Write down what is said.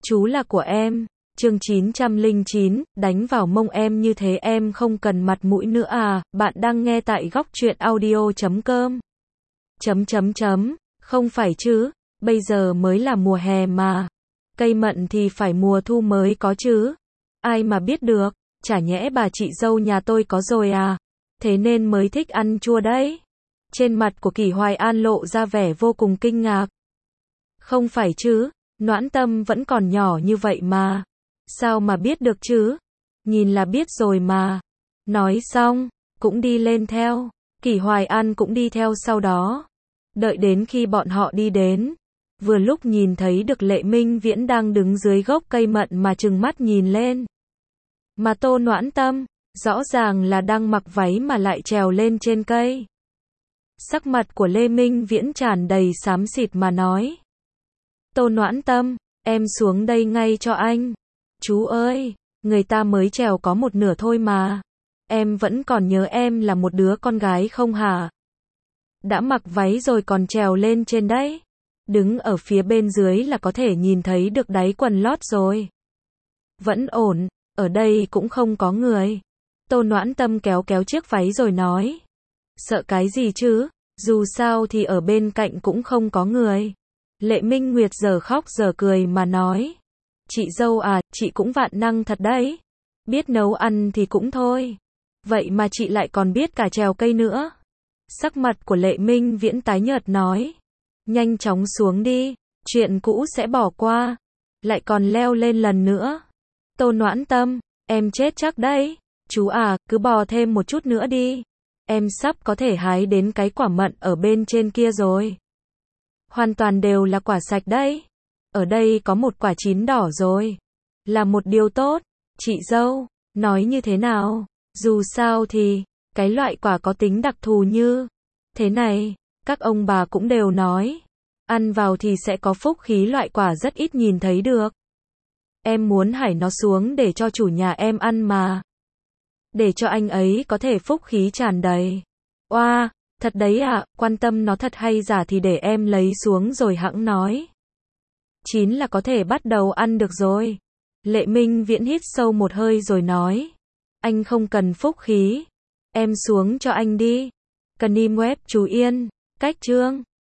Chú là của em. Chương 909, đánh vào mông em như thế em không cần mặt mũi nữa à, bạn đang nghe tại góc truyện audio.com. Không phải chứ, bây giờ mới là mùa hè mà. Cây mận thì phải mùa thu mới có chứ. Ai mà biết được, chả nhẽ bà chị dâu nhà tôi có rồi à. Thế nên mới thích ăn chua đấy. Trên mặt của Kỷ Hoài An lộ ra vẻ vô cùng kinh ngạc. Không phải chứ, Noãn Tâm vẫn còn nhỏ như vậy mà. Sao mà biết được chứ? Nhìn là biết rồi mà. Nói xong, cũng đi lên theo. Kỷ Hoài An cũng đi theo sau đó. Đợi đến khi bọn họ đi đến. Vừa lúc nhìn thấy được Lệ Minh Viễn đang đứng dưới gốc cây mận mà trừng mắt nhìn lên. Mà Tô Noãn Tâm, rõ ràng là đang mặc váy mà lại trèo lên trên cây. Sắc mặt của Lê Minh Viễn tràn đầy xám xịt mà nói. Tô Noãn Tâm, em xuống đây ngay cho anh. Chú ơi, người ta mới trèo có một nửa thôi mà. Em vẫn còn nhớ em là một đứa con gái không hả? Đã mặc váy rồi còn trèo lên trên đấy. Đứng ở phía bên dưới là có thể nhìn thấy được đáy quần lót rồi. Vẫn ổn, ở đây cũng không có người. Tô Noãn Tâm kéo kéo chiếc váy rồi nói. Sợ cái gì chứ, dù sao thì ở bên cạnh cũng không có người. Lệ Minh Nguyệt giờ khóc giờ cười mà nói. Chị dâu à, chị cũng vạn năng thật đấy. Biết nấu ăn thì cũng thôi. Vậy mà chị lại còn biết cả trèo cây nữa. Sắc mặt của Lệ Minh Viễn tái nhợt nói. Nhanh chóng xuống đi, chuyện cũ sẽ bỏ qua. Lại còn leo lên lần nữa. Tô Noãn Tâm, em chết chắc đấy. Chú à, cứ bò thêm một chút nữa đi. Em sắp có thể hái đến cái quả mận ở bên trên kia rồi. Hoàn toàn đều là quả sạch đấy. Ở đây có một quả chín đỏ rồi. Là một điều tốt. Chị dâu, nói như thế nào? Dù sao thì, cái loại quả có tính đặc thù như thế này, các ông bà cũng đều nói. Ăn vào thì sẽ có phúc khí, loại quả rất ít nhìn thấy được. Em muốn hái nó xuống để cho chủ nhà em ăn mà. Để cho anh ấy có thể phúc khí tràn đầy. Oa, thật đấy ạ, quan tâm nó thật hay giả thì để em lấy xuống rồi hẵng nói. Chín là có thể bắt đầu ăn được rồi. Lệ Minh Viễn hít sâu một hơi rồi nói. Anh không cần phúc khí. Em xuống cho anh đi. Cần im web chú Yên. Cách chương.